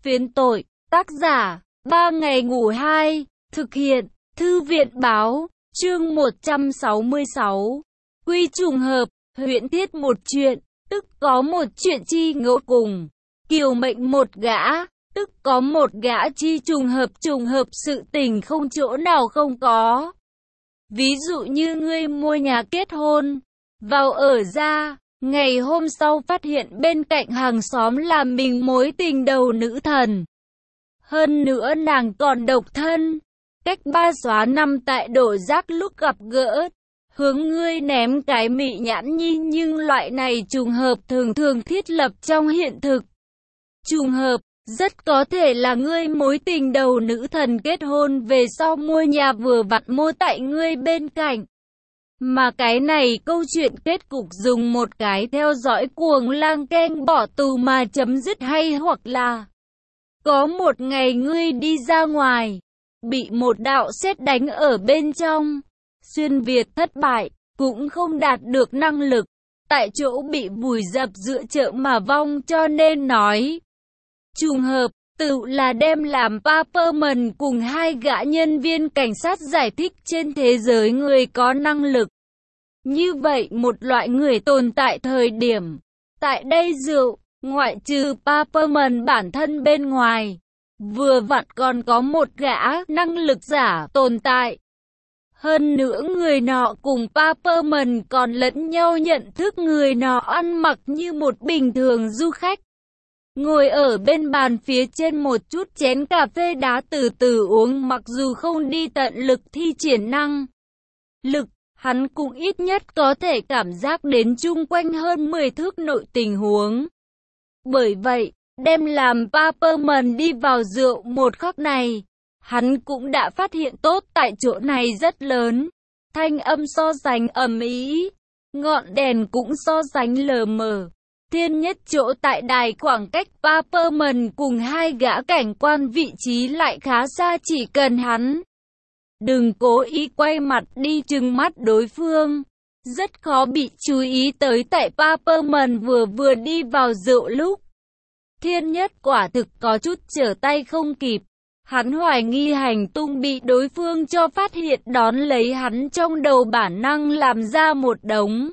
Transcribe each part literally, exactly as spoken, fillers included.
Phiến tội, tác giả, ba ngày ngủ hai, thực hiện, thư viện báo, chương một trăm sáu mươi sáu. Quy trùng hợp, huyễn thiết một chuyện, tức có một chuyện chi ngẫu cùng. Kiều mệnh một gã, tức có một gã chi trùng hợp trùng hợp sự tình không chỗ nào không có. Ví dụ như ngươi mua nhà kết hôn, vào ở ra, ngày hôm sau phát hiện bên cạnh hàng xóm là mình mối tình đầu nữ thần. Hơn nữa nàng còn độc thân, cách ba xóa năm tại đổ rác lúc gặp gỡ, hướng ngươi ném cái mị nhãn nhi, nhưng loại này trùng hợp thường thường thiết lập trong hiện thực. Trùng hợp, rất có thể là ngươi mối tình đầu nữ thần kết hôn về sau mua nhà vừa vặn mua tại ngươi bên cạnh. Mà cái này câu chuyện kết cục dùng một cái theo dõi cuồng lang keng bỏ tù mà chấm dứt, hay hoặc là có một ngày ngươi đi ra ngoài, bị một đạo sét đánh ở bên trong, xuyên việt thất bại, cũng không đạt được năng lực, tại chỗ bị vùi dập giữa chợ mà vong, cho nên nói trùng hợp, tự là đem làm Paperman cùng hai gã nhân viên cảnh sát giải thích trên thế giới người có năng lực. Như vậy một loại người tồn tại thời điểm, tại đây rượu, ngoại trừ Paperman bản thân bên ngoài, vừa vặn còn có một gã năng lực giả tồn tại. Hơn nữa người nọ cùng Paperman còn lẫn nhau nhận thức, người nọ ăn mặc như một bình thường du khách, ngồi ở bên bàn phía trên một chút chén cà phê đá từ từ uống, mặc dù không đi tận lực thi triển năng lực, hắn cũng ít nhất có thể cảm giác đến chung quanh hơn mười thước nội tình huống. Bởi vậy, đem làm Paperman đi vào rượu một khắc này, hắn cũng đã phát hiện tốt tại chỗ này rất lớn. Thanh âm so sánh ầm ĩ, ngọn đèn cũng so sánh lờ mờ. Thiên nhất chỗ tại đài, khoảng cách Paperman cùng hai gã cảnh quan vị trí lại khá xa, chỉ cần hắn đừng cố ý quay mặt đi trừng mắt đối phương, rất khó bị chú ý tới. Tại Paperman vừa vừa đi vào rượu lúc, thiên nhất quả thực có chút trở tay không kịp. Hắn hoài nghi hành tung bị đối phương cho phát hiện, đón lấy hắn trong đầu bản năng làm ra một đống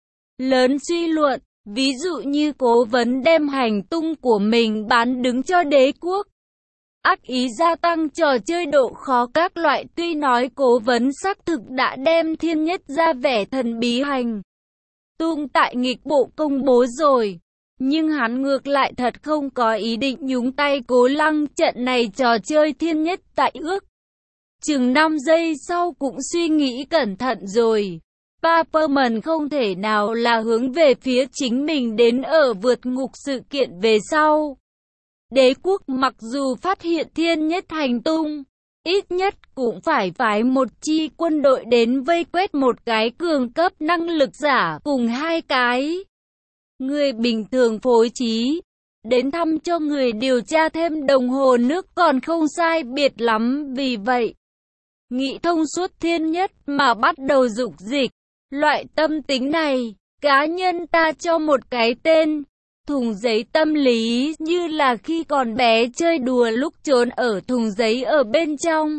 lớn suy luận. Ví dụ như cố vấn đem hành tung của mình bán đứng cho đế quốc, ác ý gia tăng trò chơi độ khó các loại. Tuy nói cố vấn xác thực đã đem thiên nhất ra vẻ thần bí hành tung tại nghịch bộ công bố rồi, nhưng hắn ngược lại thật không có ý định nhúng tay cố lăng. Trận này trò chơi thiên nhất tại ước chừng năm giây sau cũng suy nghĩ cẩn thận rồi. Paperman không thể nào là hướng về phía chính mình đến ở vượt ngục sự kiện về sau. Đế quốc mặc dù phát hiện thiên nhất hành tung, ít nhất cũng phải phái một chi quân đội đến vây quét một cái cường cấp năng lực giả cùng hai cái người bình thường phối trí, đến thăm cho người điều tra thêm đồng hồ nước còn không sai biệt lắm. Vì vậy, nghĩ thông suốt thiên nhất mà bắt đầu dục dịch. Loại tâm tính này, cá nhân ta cho một cái tên, thùng giấy tâm lý, như là khi còn bé chơi đùa lúc trốn ở thùng giấy ở bên trong.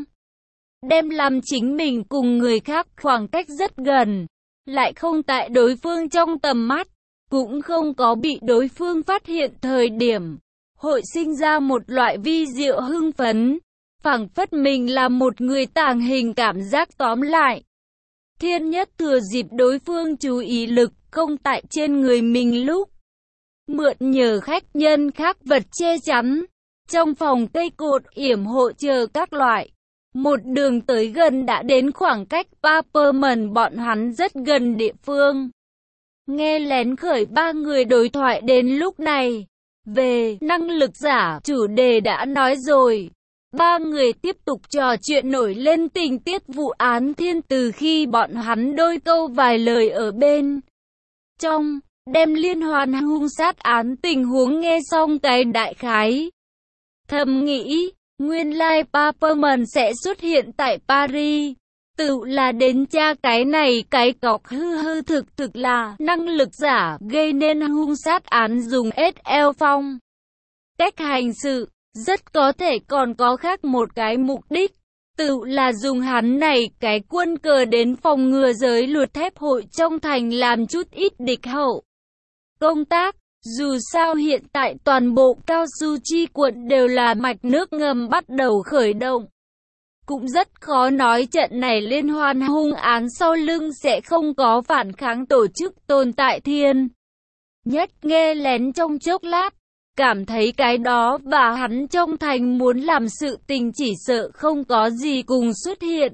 Đem làm chính mình cùng người khác khoảng cách rất gần, lại không tại đối phương trong tầm mắt, cũng không có bị đối phương phát hiện thời điểm, hội sinh ra một loại vi diệu hưng phấn, phảng phất mình là một người tàng hình cảm giác. Tóm lại, thiên nhất thừa dịp đối phương chú ý lực không tại trên người mình lúc, mượn nhờ khách nhân khác vật che chắn, trong phòng cây cột yểm hộ chờ các loại, một đường tới gần đã đến khoảng cách Paperman bọn hắn rất gần địa phương. Nghe lén khởi ba người đối thoại. Đến lúc này, về năng lực giả chủ đề đã nói rồi. Ba người tiếp tục trò chuyện nổi lên tình tiết vụ án thiên, từ khi bọn hắn đôi câu vài lời ở bên trong, đem liên hoàn hung sát án tình huống nghe xong cái đại khái. Thầm nghĩ, nguyên lai Paperman sẽ xuất hiện tại Paris, tự là đến tra cái này cái cọc hư hư thực thực là năng lực giả gây nên hung sát án dùng ét lờ phong. Cách hành sự Rất có thể còn có khác một cái mục đích, tự là dùng hắn này cái quân cờ đến phòng ngừa giới luật thép hội trong thành làm chút ít địch hậu công tác. Dù sao hiện tại toàn bộ Cao Su Chi quận đều là mạch nước ngầm bắt đầu khởi động. Cũng rất khó nói trận này liên hoan hung án sau lưng sẽ không có phản kháng tổ chức tồn tại. Thiên Nhất nghe lén trong chốc lát, cảm thấy cái đó và hắn trong thành muốn làm sự tình chỉ sợ không có gì cùng xuất hiện.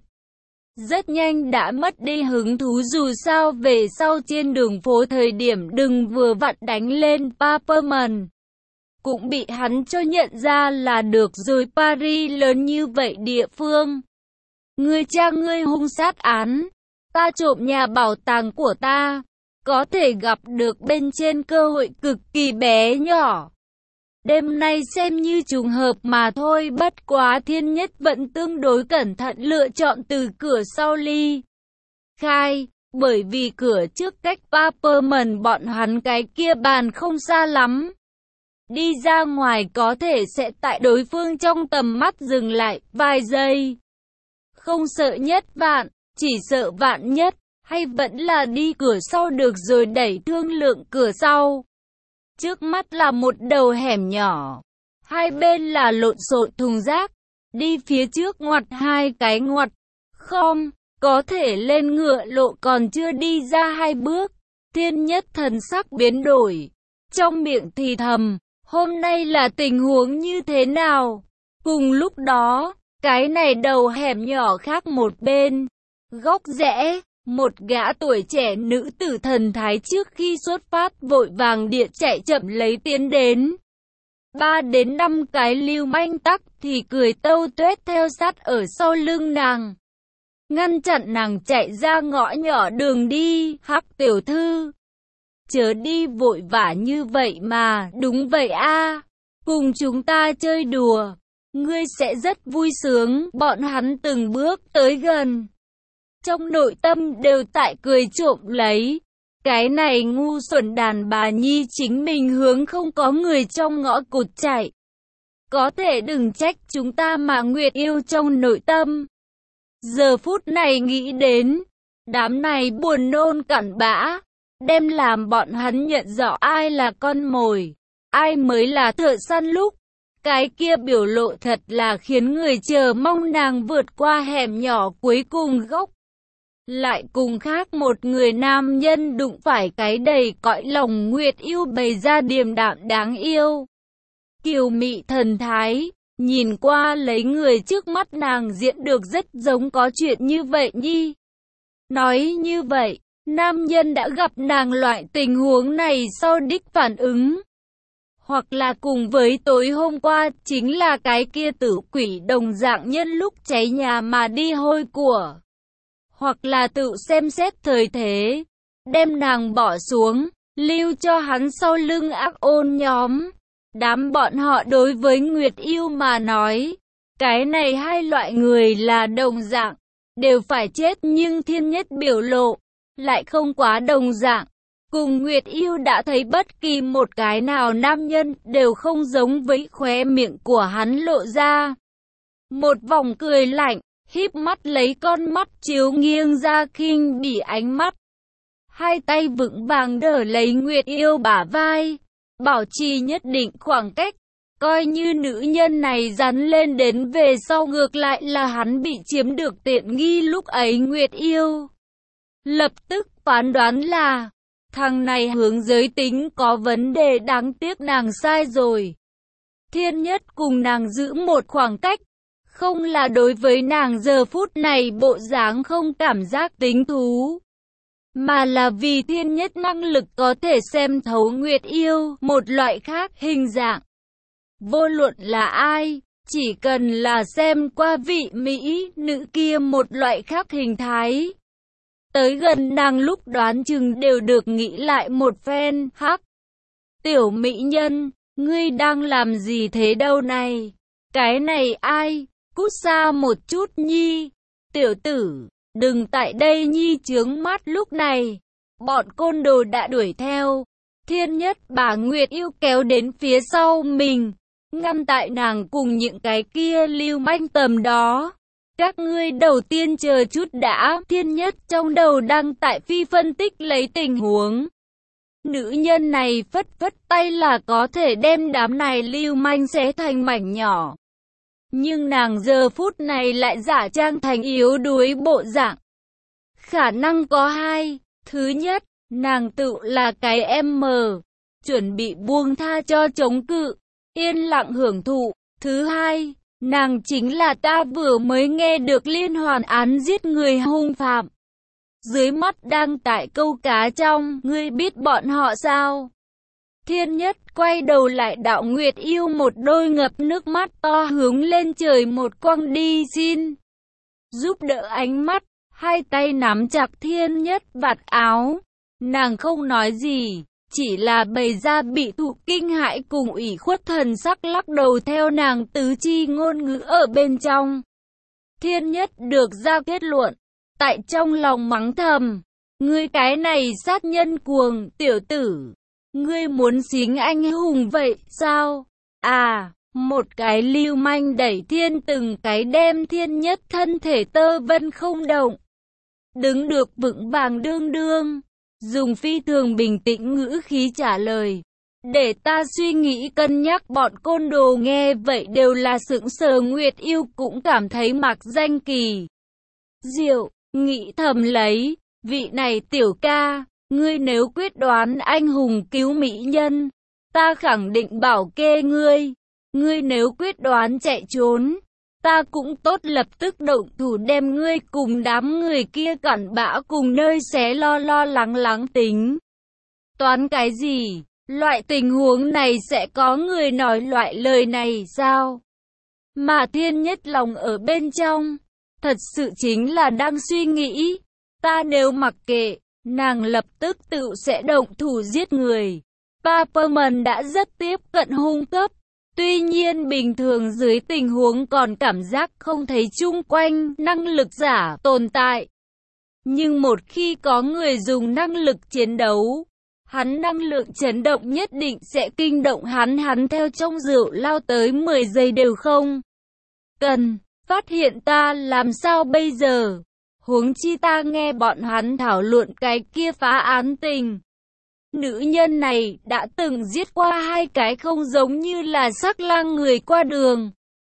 Rất nhanh đã mất đi hứng thú, dù sao về sau trên đường phố thời điểm đừng vừa vặn đánh lên Paperman. Cũng bị hắn cho nhận ra là được rồi, Paris lớn như vậy địa phương. Người cha ngươi hung sát án, ta trộm nhà bảo tàng của ta, có thể gặp được bên trên cơ hội cực kỳ bé nhỏ. Đêm nay xem như trùng hợp mà thôi, bất quá Thiên Nhất vẫn tương đối cẩn thận lựa chọn từ cửa sau ly khai, bởi vì cửa trước cách Paperman bọn hắn cái kia bàn không xa lắm. Đi ra ngoài có thể sẽ tại đối phương trong tầm mắt dừng lại vài giây. Không sợ nhất vạn, chỉ sợ vạn nhất, hay vẫn là đi cửa sau được rồi, đẩy thương lượng cửa sau. Trước mắt là một đầu hẻm nhỏ, hai bên là lộn xộn thùng rác, đi phía trước ngoặt hai cái ngoặt, không, có thể lên ngựa lộ còn chưa đi ra hai bước, Thiên Nhất thần sắc biến đổi, trong miệng thì thầm, hôm nay là tình huống như thế nào? Cùng lúc đó, cái này đầu hẻm nhỏ khác một bên, góc rẽ, một gã tuổi trẻ nữ tử thần thái trước khi xuất phát vội vàng điện chạy chậm lấy tiến đến. Ba đến năm cái lưu manh tắc thì cười tâu tuét theo sát ở sau lưng nàng, ngăn chặn nàng chạy ra ngõ nhỏ đường đi. Hắc tiểu thư, chớ đi vội vã như vậy mà. Đúng vậy a, cùng chúng ta chơi đùa, ngươi sẽ rất vui sướng. Bọn hắn từng bước tới gần, trong nội tâm đều tại cười trộm lấy. Cái này ngu xuẩn đàn bà nhi chính mình hướng không có người trong ngõ cụt chạy. Có thể đừng trách chúng ta mà Nguyệt yêu trong nội tâm. Giờ phút này nghĩ đến, đám này buồn nôn cặn bã, đem làm bọn hắn nhận rõ ai là con mồi, ai mới là thợ săn lúc. Cái kia biểu lộ thật là khiến người chờ mong. Nàng vượt qua hẻm nhỏ cuối cùng góc, lại cùng khác một người nam nhân đụng phải, cái đầy cõi lòng Nguyệt yêu bày ra điềm đạm đáng yêu, kiều mị thần thái, nhìn qua lấy người trước mắt nàng diễn được rất giống có chuyện như vậy nhi. Nói như vậy, nam nhân đã gặp nàng loại tình huống này sau đích phản ứng, hoặc là cùng với tối hôm qua chính là cái kia tử quỷ đồng dạng nhân lúc cháy nhà mà đi hôi của, hoặc là tự xem xét thời thế, đem nàng bỏ xuống, lưu cho hắn sau lưng ác ôn nhóm. Đám bọn họ đối với Nguyệt yêu mà nói, cái này hai loại người là đồng dạng, đều phải chết, nhưng Thiên Nhất biểu lộ lại không quá đồng dạng. Cùng Nguyệt yêu đã thấy bất kỳ một cái nào nam nhân đều không giống với, khóe miệng của hắn lộ ra một vòng cười lạnh, híp mắt lấy con mắt chiếu nghiêng ra khinh bỉ ánh mắt. Hai tay vững vàng đỡ lấy Nguyệt yêu bả vai, bảo trì nhất định khoảng cách, coi như nữ nhân này rắn lên đến về sau ngược lại là hắn bị chiếm được tiện nghi. Lúc ấy Nguyệt yêu lập tức phán đoán là thằng này hướng giới tính có vấn đề, đáng tiếc nàng sai rồi. Thiên Nhất cùng nàng giữ một khoảng cách, không là đối với nàng giờ phút này bộ dáng không cảm giác tính thú, mà là vì Thiên Nhất năng lực có thể xem thấu Nguyệt yêu một loại khác hình dạng. Vô luận là ai, chỉ cần là xem qua vị mỹ nữ kia một loại khác hình thái, tới gần nàng lúc đoán chừng đều được nghĩ lại một phen. Hắc tiểu mỹ nhân, ngươi đang làm gì thế đâu này? Cái này ai? Cút xa một chút nhi. Tiểu tử, đừng tại đây nhi chướng mắt. Lúc này, bọn côn đồ đã đuổi theo. Thiên Nhất bà Nguyệt yêu kéo đến phía sau mình, ngăn tại nàng cùng những cái kia lưu manh tầm đó. Các ngươi đầu tiên chờ chút đã, Thiên Nhất trong đầu đang tại phi phân tích lấy tình huống. Nữ nhân này phất phất tay là có thể đem đám này lưu manh xé thành mảnh nhỏ. Nhưng nàng giờ phút này lại giả trang thành yếu đuối bộ dạng. Khả năng có hai. Thứ nhất, nàng tự là cái em mờ, chuẩn bị buông tha cho chống cự, yên lặng hưởng thụ. Thứ hai, nàng chính là ta vừa mới nghe được liên hoàn án giết người hung phạm. Dưới mắt đang tại câu cá trong, ngươi biết bọn họ sao? Thiên Nhất quay đầu lại Đạo Nguyệt Yêu một đôi ngập nước mắt to hướng lên trời một quăng đi xin giúp đỡ ánh mắt, hai tay nắm chặt Thiên Nhất vạt áo. Nàng không nói gì, chỉ là bày ra bị thụ kinh hãi cùng ủy khuất thần sắc lắc đầu theo nàng tứ chi ngôn ngữ ở bên trong. Thiên Nhất được ra kết luận, tại trong lòng mắng thầm, ngươi cái này sát nhân cuồng tiểu tử, ngươi muốn xính anh hùng vậy sao? À, một cái lưu manh đẩy Thiên từng cái đem Thiên Nhất thân thể tơ vân không động, đứng được vững vàng đương đương, dùng phi thường bình tĩnh ngữ khí trả lời. Để ta suy nghĩ cân nhắc. Bọn côn đồ nghe vậy đều là sững sờ. Nguyệt Yêu cũng cảm thấy mặc danh kỳ diệu, nghĩ thầm lấy, vị này tiểu ca, ngươi nếu quyết đoán anh hùng cứu mỹ nhân, ta khẳng định bảo kê ngươi. Ngươi nếu quyết đoán chạy trốn, ta cũng tốt lập tức động thủ đem ngươi cùng đám người kia cặn bã cùng nơi xé lo lo lắng lắng tính. Toán cái gì? Loại tình huống này sẽ có người nói loại lời này sao? Mà Thiên Nhất lòng ở bên trong, thật sự chính là đang suy nghĩ, ta nếu mặc kệ, nàng lập tức tự sẽ động thủ giết người. Paperman đã rất tiếp cận hung cấp, tuy nhiên bình thường dưới tình huống còn cảm giác không thấy chung quanh năng lực giả tồn tại. Nhưng một khi có người dùng năng lực chiến đấu, hắn năng lượng chấn động nhất định sẽ kinh động hắn, hắn theo trong rượu lao tới mười giây đều không cần phát hiện ta làm sao bây giờ? Huống chi ta nghe bọn hắn thảo luận cái kia phá án tình. Nữ nhân này đã từng giết qua hai cái không giống như là sắc lang người qua đường.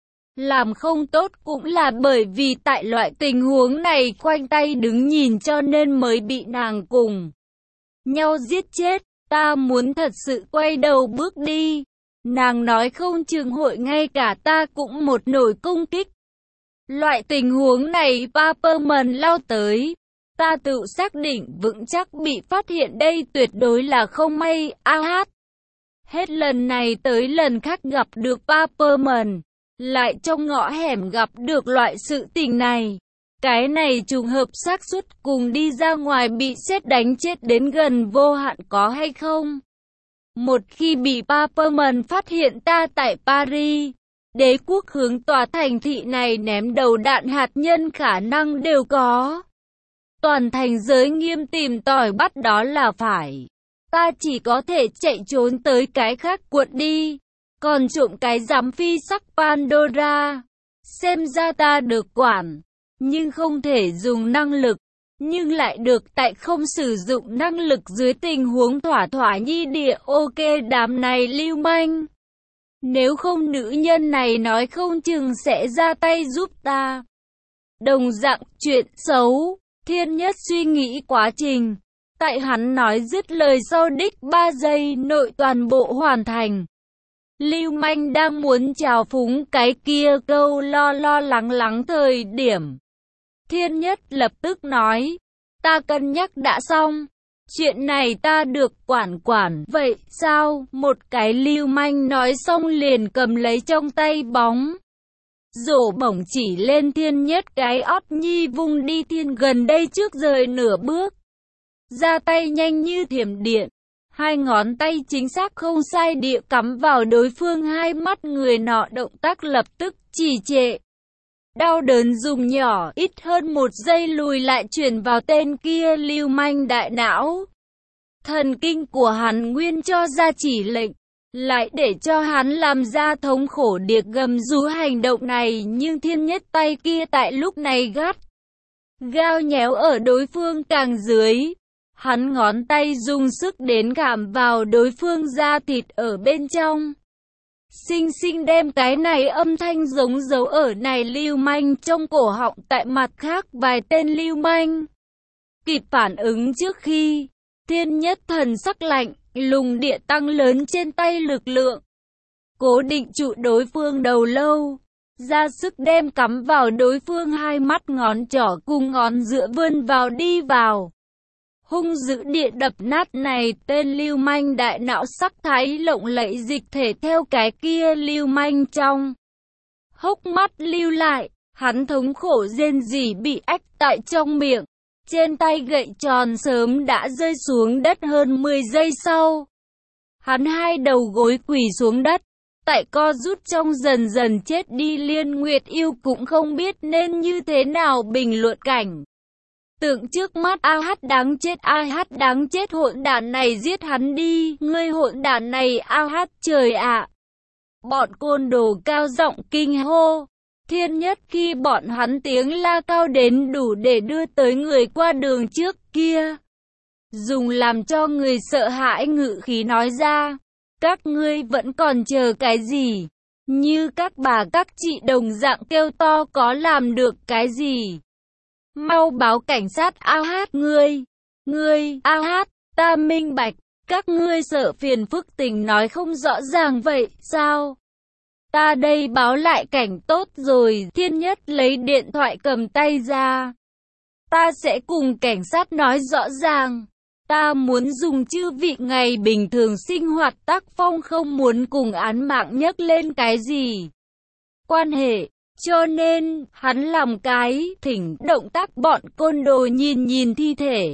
Làm không tốt cũng là bởi vì tại loại tình huống này khoanh tay đứng nhìn cho nên mới bị nàng cùng nhau giết chết. Ta muốn thật sự quay đầu bước đi, nàng nói không chừng hội ngay cả ta cũng một nổi công kích. Loại tình huống này Paperman lao tới, ta tự xác định vững chắc bị phát hiện đây tuyệt đối là không may. A hát. Hết lần này tới lần khác gặp được Paperman, lại trong ngõ hẻm gặp được loại sự tình này. Cái này trùng hợp xác suất cùng đi ra ngoài bị sét đánh chết đến gần vô hạn có hay không? Một khi bị Paperman phát hiện ta tại Paris, đế quốc hướng tòa thành thị này ném đầu đạn hạt nhân khả năng đều có. Toàn thành giới nghiêm tìm tòi bắt đó là phải. Ta chỉ có thể chạy trốn tới cái khác quận đi. Còn trộm cái giám phi sắc Pandora. Xem ra ta được quản, nhưng không thể dùng năng lực. Nhưng lại được tại không sử dụng năng lực dưới tình huống thỏa thỏa nhi địa. Ok, đám này lưu manh. Nếu không nữ nhân này nói không chừng sẽ ra tay giúp ta. Đồng dạng chuyện xấu. Thiên Nhất suy nghĩ quá trình. Tại hắn nói dứt lời sau đích ba giây nội toàn bộ hoàn thành. Lưu manh đang muốn chào phúng cái kia câu lo lo lắng lắng thời điểm. Thiên Nhất lập tức nói, ta cân nhắc đã xong, chuyện này ta được quản quản. Vậy sao? Một cái lưu manh nói xong liền cầm lấy trong tay bóng rổ bổng chỉ lên Thiên Nhất cái ót nhi vung đi. Thiên gần đây trước rời nửa bước, ra tay nhanh như thiểm điện, hai ngón tay chính xác không sai địa cắm vào đối phương hai mắt. Người nọ động tác lập tức trì trệ, đau đớn dùng nhỏ ít hơn một giây lùi lại chuyển vào tên kia lưu manh đại não. Thần kinh của hắn nguyên cho ra chỉ lệnh, lại để cho hắn làm ra thống khổ điệp gầm rú hành động này, nhưng Thiên Nhất tay kia tại lúc này gắt gao nhéo ở đối phương càng dưới. Hắn ngón tay dùng sức đến gặm vào đối phương da thịt ở bên trong, xinh xinh đem cái này âm thanh giống dấu ở này lưu manh trong cổ họng. Tại mặt khác vài tên lưu manh kịp phản ứng trước khi, Thiên Nhất thần sắc lạnh lùng địa tăng lớn trên tay lực lượng, cố định trụ đối phương đầu lâu, ra sức đem cắm vào đối phương hai mắt ngón trỏ cùng ngón giữa vươn vào đi vào, hung dữ địa đập nát này tên lưu manh đại não. Sắc thái lộng lẫy dịch thể theo cái kia lưu manh trong hốc mắt lưu lại, hắn thống khổ rên rỉ bị ách tại trong miệng. Trên tay gậy tròn sớm đã rơi xuống đất hơn mười giây sau, hắn hai đầu gối quỳ xuống đất, tại co rút trong dần dần chết đi. Liên Nguyệt Yêu cũng không biết nên như thế nào bình luận cảnh tượng trước mắt. A hắt đáng chết, a hắt đáng chết, hỗn đản này giết hắn đi, ngươi hỗn đản này, a hắt trời ạ. Bọn côn đồ cao giọng kinh hô. Thiên Nhất khi bọn hắn tiếng la cao đến đủ để đưa tới người qua đường trước kia, dùng làm cho người sợ hãi ngự khí nói ra, các ngươi vẫn còn chờ cái gì? Như các bà các chị đồng dạng kêu to, có làm được cái gì? Mau báo cảnh sát. A hát ngươi, ngươi, a hát, ta minh bạch, các ngươi sợ phiền phức tình nói không rõ ràng vậy, sao? Ta đây báo lại cảnh tốt rồi. Thiên Nhất lấy điện thoại cầm tay ra. Ta sẽ cùng cảnh sát nói rõ ràng. Ta muốn dùng chư vị ngày bình thường sinh hoạt tác phong, không muốn cùng án mạng nhắc lên cái gì quan hệ. Cho nên, hắn làm cái thỉnh động tác. Bọn côn đồ nhìn nhìn thi thể,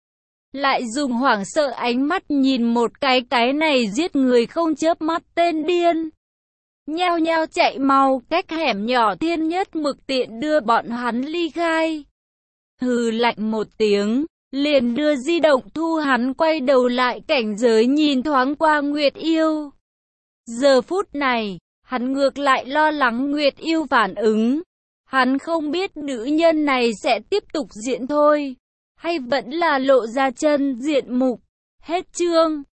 lại dùng hoảng sợ ánh mắt nhìn một cái cái này giết người không chớp mắt tên điên, nhao nhao chạy mau cách hẻm nhỏ. Thiên Nhất mực tiện đưa bọn hắn ly khai, hừ lạnh một tiếng, liền đưa di động thu. Hắn quay đầu lại cảnh giới nhìn thoáng qua Nguyệt Yêu. Giờ phút này, hắn ngược lại lo lắng Nguyệt Yêu phản ứng. Hắn không biết nữ nhân này sẽ tiếp tục diễn thôi, hay vẫn là lộ ra chân diện mục. Hết chương.